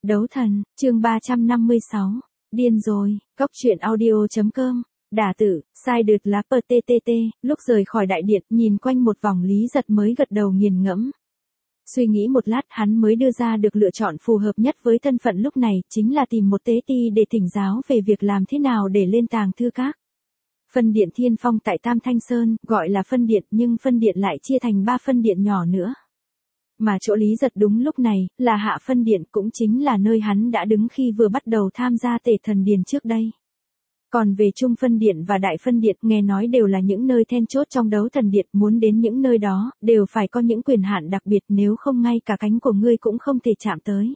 Đấu thần, chương 356. Điên rồi, góc truyện audio.com. Đả tử, sai đượt lá PTTT, lúc rời khỏi đại điện, nhìn quanh một vòng Lý Giật mới gật đầu nghiền ngẫm. Suy nghĩ một lát hắn mới đưa ra được lựa chọn phù hợp nhất với thân phận lúc này, chính là tìm một tế ti để thỉnh giáo về việc làm thế nào để lên tàng thư các. Phân điện Thiên Phong tại Tam Thanh Sơn, gọi là phân điện nhưng phân điện lại chia thành 3 phân điện nhỏ nữa. Mà chỗ Lý Giật đúng lúc này, là hạ phân điện cũng chính là nơi hắn đã đứng khi vừa bắt đầu tham gia tể thần điền trước đây. Còn về trung phân điện và đại phân điện nghe nói đều là những nơi then chốt trong đấu thần điện, muốn đến những nơi đó, đều phải có những quyền hạn đặc biệt, nếu không ngay cả cánh của ngươi cũng không thể chạm tới.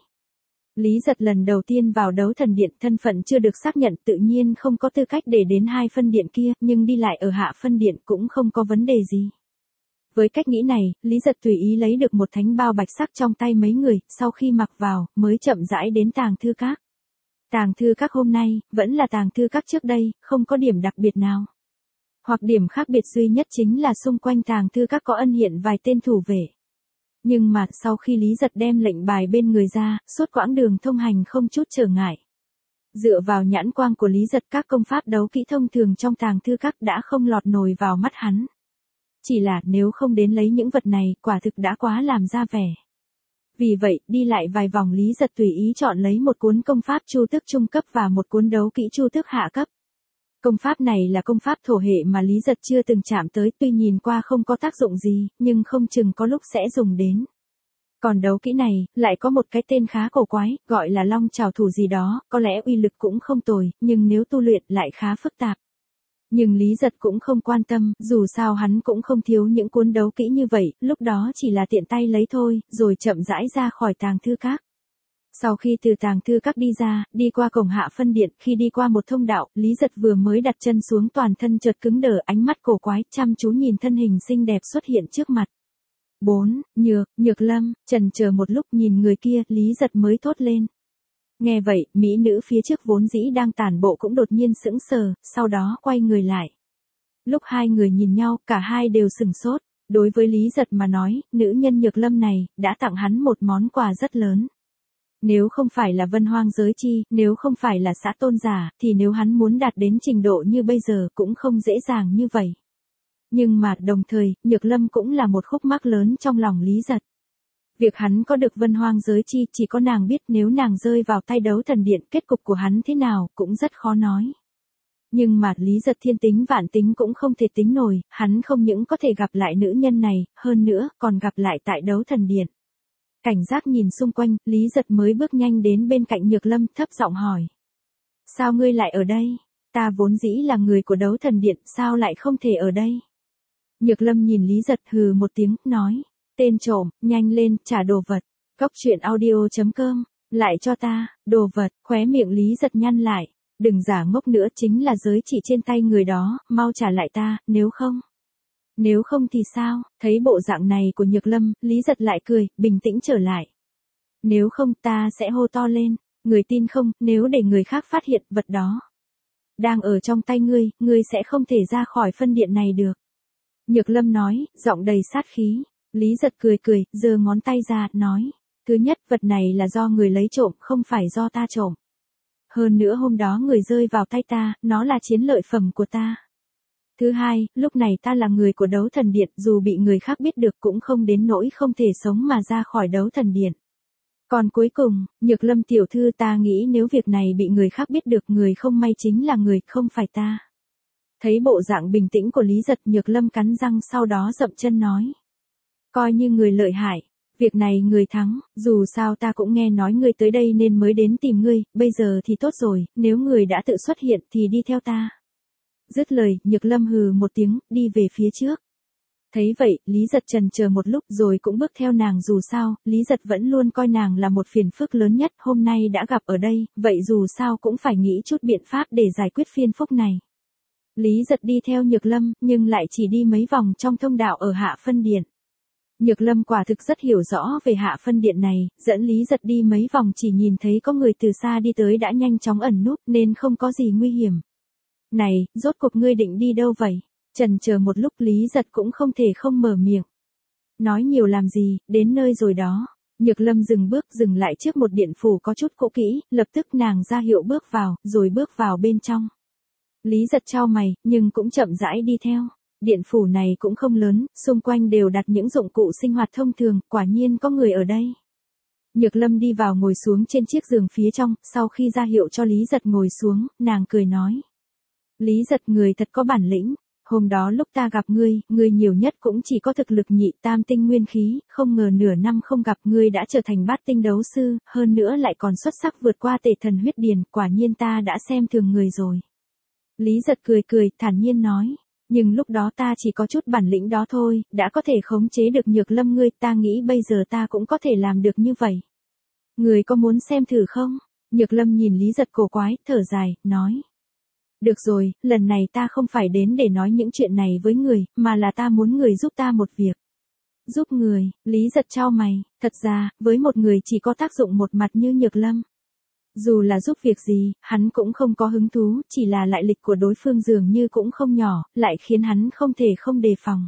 Lý Giật lần đầu tiên vào đấu thần điện, thân phận chưa được xác nhận, tự nhiên không có tư cách để đến 2 phân điện kia, nhưng đi lại ở hạ phân điện cũng không có vấn đề gì. Với cách nghĩ này, Lý Giật tùy ý lấy được một thánh bao bạch sắc trong tay mấy người, sau khi mặc vào, mới chậm rãi đến tàng thư các. Tàng thư các hôm nay, vẫn là tàng thư các trước đây, không có điểm đặc biệt nào. Hoặc điểm khác biệt duy nhất chính là xung quanh tàng thư các có ân hiện vài tên thủ vệ. Nhưng mà, sau khi Lý Giật đem lệnh bài bên người ra, suốt quãng đường thông hành không chút trở ngại. Dựa vào nhãn quang của Lý Giật, các công pháp đấu kỹ thông thường trong tàng thư các đã không lọt nổi vào mắt hắn. Chỉ là nếu không đến lấy những vật này, quả thực đã quá làm ra vẻ. Vì vậy, đi lại vài vòng Lý Giật tùy ý chọn lấy một cuốn công pháp chu tước trung cấp và một cuốn đấu kỹ chu tước hạ cấp. Công pháp này là công pháp thổ hệ mà Lý Giật chưa từng chạm tới, tuy nhìn qua không có tác dụng gì, nhưng không chừng có lúc sẽ dùng đến. Còn đấu kỹ này, lại có một cái tên khá cổ quái, gọi là long trảo thủ gì đó, có lẽ uy lực cũng không tồi, nhưng nếu tu luyện lại khá phức tạp. Nhưng Lý Giật cũng không quan tâm, dù sao hắn cũng không thiếu những cuốn đấu kỹ như vậy, lúc đó chỉ là tiện tay lấy thôi, rồi chậm rãi ra khỏi tàng thư các. Sau khi từ tàng thư các đi ra, đi qua cổng hạ phân điện, khi đi qua một thông đạo, Lý Giật vừa mới đặt chân xuống toàn thân chợt cứng đờ, ánh mắt cổ quái, chăm chú nhìn thân hình xinh đẹp xuất hiện trước mặt. 4. Nhược Lâm, chần chờ một lúc nhìn người kia, Lý Giật mới thốt lên. Nghe vậy, mỹ nữ phía trước vốn dĩ đang tản bộ cũng đột nhiên sững sờ, sau đó quay người lại. Lúc hai người nhìn nhau, cả hai đều sửng sốt. Đối với Lý Giật mà nói, nữ nhân Nhược Lâm này, đã tặng hắn một món quà rất lớn. Nếu không phải là Vân Hoang Giới Chi, nếu không phải là xã tôn giả, thì nếu hắn muốn đạt đến trình độ như bây giờ cũng không dễ dàng như vậy. Nhưng mà, đồng thời, Nhược Lâm cũng là một khúc mắc lớn trong lòng Lý Giật. Việc hắn có được Vân Hoang Giới Chi chỉ có nàng biết, nếu nàng rơi vào tay đấu thần điện, kết cục của hắn thế nào cũng rất khó nói. Nhưng mà Lý Giật thiên tính vạn tính cũng không thể tính nổi, hắn không những có thể gặp lại nữ nhân này, hơn nữa còn gặp lại tại đấu thần điện. Cảnh giác nhìn xung quanh, Lý Giật mới bước nhanh đến bên cạnh Nhược Lâm, thấp giọng hỏi. Sao ngươi lại ở đây? Ta vốn dĩ là người của đấu thần điện, sao lại không thể ở đây? Nhược Lâm nhìn Lý Giật hừ một tiếng, nói. Tên trộm, nhanh lên, trả đồ vật. Góc truyện audio.com, lại cho ta, đồ vật, khóe miệng Lý Giật nhăn lại. Đừng giả ngốc nữa, chính là giới chỉ trên tay người đó, mau trả lại ta, nếu không. Nếu không thì sao? Thấy bộ dạng này của Nhược Lâm, Lý Giật lại cười, bình tĩnh trở lại. Nếu không ta sẽ hô to lên, người tin không, nếu để người khác phát hiện vật đó đang ở trong tay ngươi sẽ không thể ra khỏi phân điện này được. Nhược Lâm nói, giọng đầy sát khí. Lý Giật cười, giơ ngón tay ra, nói. Thứ nhất, vật này là do người lấy trộm, không phải do ta trộm. Hơn nữa hôm đó người rơi vào tay ta, nó là chiến lợi phẩm của ta. Thứ hai, lúc này ta là người của đấu thần điện, dù bị người khác biết được cũng không đến nỗi không thể sống mà ra khỏi đấu thần điện. Còn cuối cùng, Nhược Lâm tiểu thư, ta nghĩ nếu việc này bị người khác biết được, người không may chính là người, không phải ta. Thấy bộ dạng bình tĩnh của Lý Giật, Nhược Lâm cắn răng, sau đó dậm chân nói. Coi như người lợi hại, việc này người thắng, dù sao ta cũng nghe nói ngươi tới đây nên mới đến tìm ngươi, bây giờ thì tốt rồi, nếu người đã tự xuất hiện thì đi theo ta. Dứt lời, Nhược Lâm hừ một tiếng, đi về phía trước. Thấy vậy, Lý Giật chần chờ một lúc rồi cũng bước theo nàng, dù sao, Lý Giật vẫn luôn coi nàng là một phiền phức lớn nhất, hôm nay đã gặp ở đây, vậy dù sao cũng phải nghĩ chút biện pháp để giải quyết phiền phức này. Lý Giật đi theo Nhược Lâm, nhưng lại chỉ đi mấy vòng trong thông đạo ở hạ phân điện. Nhược Lâm quả thực rất hiểu rõ về hạ phân điện này, dẫn Lý Giật đi mấy vòng chỉ nhìn thấy có người từ xa đi tới đã nhanh chóng ẩn núp nên không có gì nguy hiểm. Này, rốt cuộc ngươi định đi đâu vậy? Chần chờ một lúc Lý Giật cũng không thể không mở miệng. Nói nhiều làm gì, đến nơi rồi đó. Nhược Lâm dừng bước dừng lại trước một điện phủ có chút cũ kỹ, lập tức nàng ra hiệu bước vào, rồi bước vào bên trong. Lý Giật chau mày, nhưng cũng chậm rãi đi theo. Điện phủ này cũng không lớn, xung quanh đều đặt những dụng cụ sinh hoạt thông thường, quả nhiên có người ở đây. Nhược Lâm đi vào ngồi xuống trên chiếc giường phía trong, sau khi ra hiệu cho Lý Giật ngồi xuống, nàng cười nói. Lý Giật, người thật có bản lĩnh. Hôm đó lúc ta gặp ngươi nhiều nhất cũng chỉ có thực lực nhị tam tinh nguyên khí, không ngờ nửa năm không gặp ngươi đã trở thành bát tinh đấu sư, hơn nữa lại còn xuất sắc vượt qua Tề Thần huyết điền, quả nhiên ta đã xem thường người rồi. Lý Giật cười, thản nhiên nói, nhưng lúc đó ta chỉ có chút bản lĩnh đó thôi, đã có thể khống chế được Nhược Lâm ngươi, ta nghĩ bây giờ ta cũng có thể làm được như vậy. Ngươi có muốn xem thử không? Nhược Lâm nhìn Lý Giật cổ quái, thở dài, nói. Được rồi, lần này ta không phải đến để nói những chuyện này với người, mà là ta muốn người giúp ta một việc. Giúp người, Lý Giật chau mày, thật ra, với một người chỉ có tác dụng một mặt như Nhược Lâm. Dù là giúp việc gì, hắn cũng không có hứng thú, chỉ là lại lịch của đối phương dường như cũng không nhỏ, lại khiến hắn không thể không đề phòng.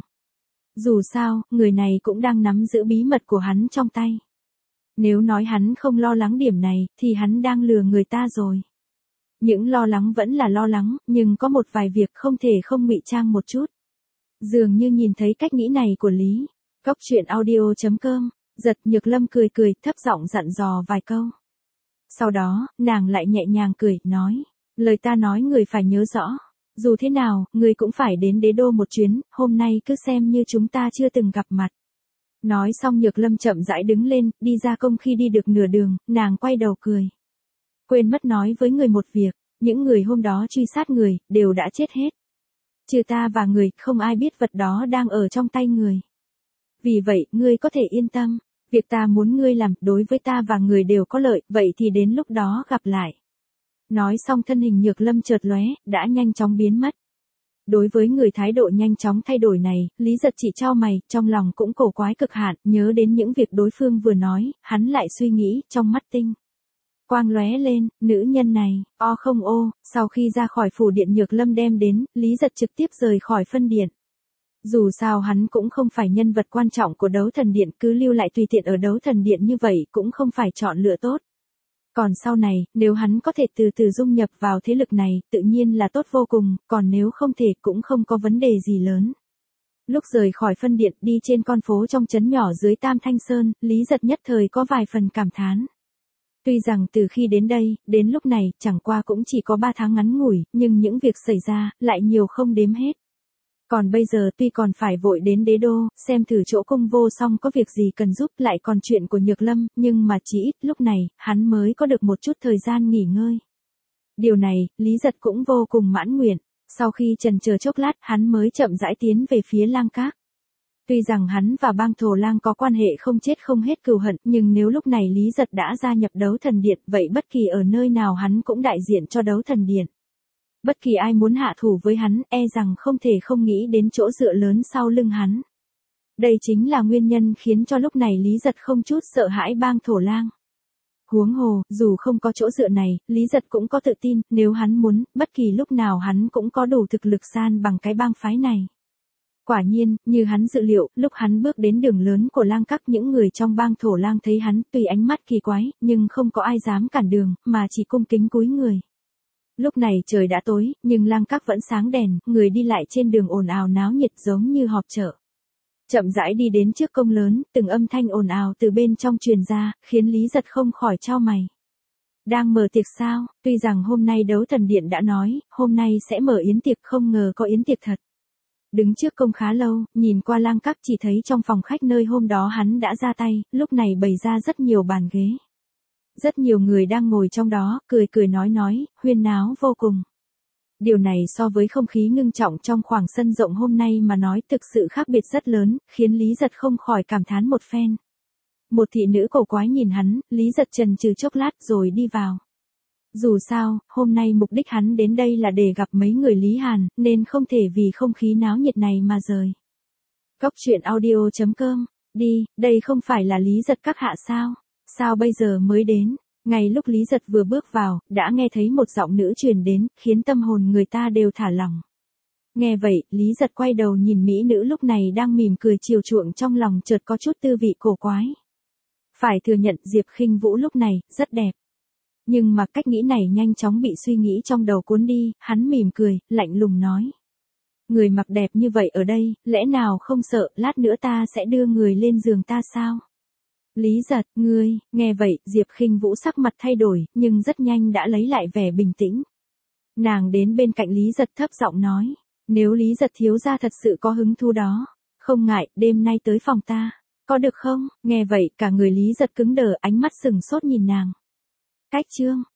Dù sao, người này cũng đang nắm giữ bí mật của hắn trong tay. Nếu nói hắn không lo lắng điểm này, thì hắn đang lừa người ta rồi. Những lo lắng vẫn là lo lắng, nhưng có một vài việc không thể không ngụy trang một chút. Dường như nhìn thấy cách nghĩ này của Lý. Cóc truyện audio.com, Giật. Nhược Lâm cười, thấp giọng dặn dò vài câu. Sau đó, nàng lại nhẹ nhàng cười, nói. Lời ta nói người phải nhớ rõ. Dù thế nào, người cũng phải đến đế đô một chuyến, hôm nay cứ xem như chúng ta chưa từng gặp mặt. Nói xong Nhược Lâm chậm rãi đứng lên, đi ra công. Khi đi được nửa đường, nàng quay đầu cười. Quên mất nói với người một việc, những người hôm đó truy sát người, đều đã chết hết. Trừ ta và người, không ai biết vật đó đang ở trong tay người. Vì vậy, ngươi có thể yên tâm, việc ta muốn ngươi làm, đối với ta và người đều có lợi, vậy thì đến lúc đó gặp lại. Nói xong thân hình Nhược Lâm chợt lóe, đã nhanh chóng biến mất. Đối với người thái độ nhanh chóng thay đổi này, Lý Giật chỉ chau mày, trong lòng cũng cổ quái cực hạn, nhớ đến những việc đối phương vừa nói, hắn lại suy nghĩ, trong mắt tinh quang lóe lên, nữ nhân này, không ô. Sau khi ra khỏi phủ điện Nhược Lâm đem đến, Lý Giật trực tiếp rời khỏi phân điện. Dù sao hắn cũng không phải nhân vật quan trọng của đấu thần điện, cứ lưu lại tùy tiện ở đấu thần điện như vậy cũng không phải chọn lựa tốt. Còn sau này, nếu hắn có thể từ từ dung nhập vào thế lực này, tự nhiên là tốt vô cùng, còn nếu không thể cũng không có vấn đề gì lớn. Lúc rời khỏi phân điện đi trên con phố trong trấn nhỏ dưới Tam Thanh Sơn, Lý Giật nhất thời có vài phần cảm thán. Tuy rằng từ khi đến đây, đến lúc này, chẳng qua cũng chỉ có 3 tháng ngắn ngủi, nhưng những việc xảy ra, lại nhiều không đếm hết. Còn bây giờ tuy còn phải vội đến đế đô, xem thử chỗ Cung Vô Song có việc gì cần giúp, lại còn chuyện của Nhược Lâm, nhưng mà chỉ ít lúc này, hắn mới có được một chút thời gian nghỉ ngơi. Điều này, Lý Giật cũng vô cùng mãn nguyện. Sau khi chần chờ chốc lát, hắn mới chậm rãi tiến về phía Lang Các. Tuy rằng hắn và bang Thổ Lang có quan hệ không chết không hết cừu hận, nhưng nếu lúc này Lý Giật đã gia nhập đấu thần điện, vậy bất kỳ ở nơi nào hắn cũng đại diện cho đấu thần điện. Bất kỳ ai muốn hạ thủ với hắn, e rằng không thể không nghĩ đến chỗ dựa lớn sau lưng hắn. Đây chính là nguyên nhân khiến cho lúc này Lý Giật không chút sợ hãi bang Thổ Lang. Huống hồ, dù không có chỗ dựa này, Lý Giật cũng có tự tin, nếu hắn muốn, bất kỳ lúc nào hắn cũng có đủ thực lực san bằng cái bang phái này. Quả nhiên, như hắn dự liệu, lúc hắn bước đến đường lớn của Lang Các, những người trong bang Thổ Lang thấy hắn, tuy ánh mắt kỳ quái, nhưng không có ai dám cản đường, mà chỉ cung kính cúi người. Lúc này trời đã tối, nhưng Lang Các vẫn sáng đèn, người đi lại trên đường ồn ào náo nhiệt giống như họp chợ. Chậm rãi đi đến trước công lớn, từng âm thanh ồn ào từ bên trong truyền ra, khiến Lý Giật không khỏi chau mày. Đang mở tiệc sao? Tuy rằng hôm nay đấu thần điện đã nói, hôm nay sẽ mở yến tiệc, không ngờ có yến tiệc thật. Đứng trước công khá lâu, nhìn qua Lang Các chỉ thấy trong phòng khách nơi hôm đó hắn đã ra tay, lúc này bày ra rất nhiều bàn ghế. Rất nhiều người đang ngồi trong đó, cười nói, huyên náo vô cùng. Điều này so với không khí ngưng trọng trong khoảng sân rộng hôm nay mà nói thực sự khác biệt rất lớn, khiến Lý Giật không khỏi cảm thán một phen. Một thị nữ cổ quái nhìn hắn, Lý Giật chần chừ chốc lát rồi đi vào. Dù sao, hôm nay mục đích hắn đến đây là để gặp mấy người Lý Hàn, nên không thể vì không khí náo nhiệt này mà rời. Cóc truyện audio.com, đi, đây không phải là Lý Giật các hạ sao? Sao bây giờ mới đến? Ngay lúc Lý Giật vừa bước vào, đã nghe thấy một giọng nữ truyền đến, khiến tâm hồn người ta đều thả lỏng. Nghe vậy, Lý Giật quay đầu nhìn mỹ nữ lúc này đang mỉm cười chiều chuộng, trong lòng chợt có chút tư vị cổ quái. Phải thừa nhận Diệp Khinh Vũ lúc này, rất đẹp. Nhưng mà cách nghĩ này nhanh chóng bị suy nghĩ trong đầu cuốn đi, hắn mỉm cười, lạnh lùng nói. Người mặc đẹp như vậy ở đây, lẽ nào không sợ, lát nữa ta sẽ đưa người lên giường ta sao? Lý Giật, ngươi, nghe vậy, Diệp Khinh Vũ sắc mặt thay đổi, nhưng rất nhanh đã lấy lại vẻ bình tĩnh. Nàng đến bên cạnh Lý Giật thấp giọng nói, nếu Lý Giật thiếu gia thật sự có hứng thú đó, không ngại, đêm nay tới phòng ta, có được không? Nghe vậy, cả người Lý Giật cứng đờ, ánh mắt sừng sốt nhìn nàng. Cách chương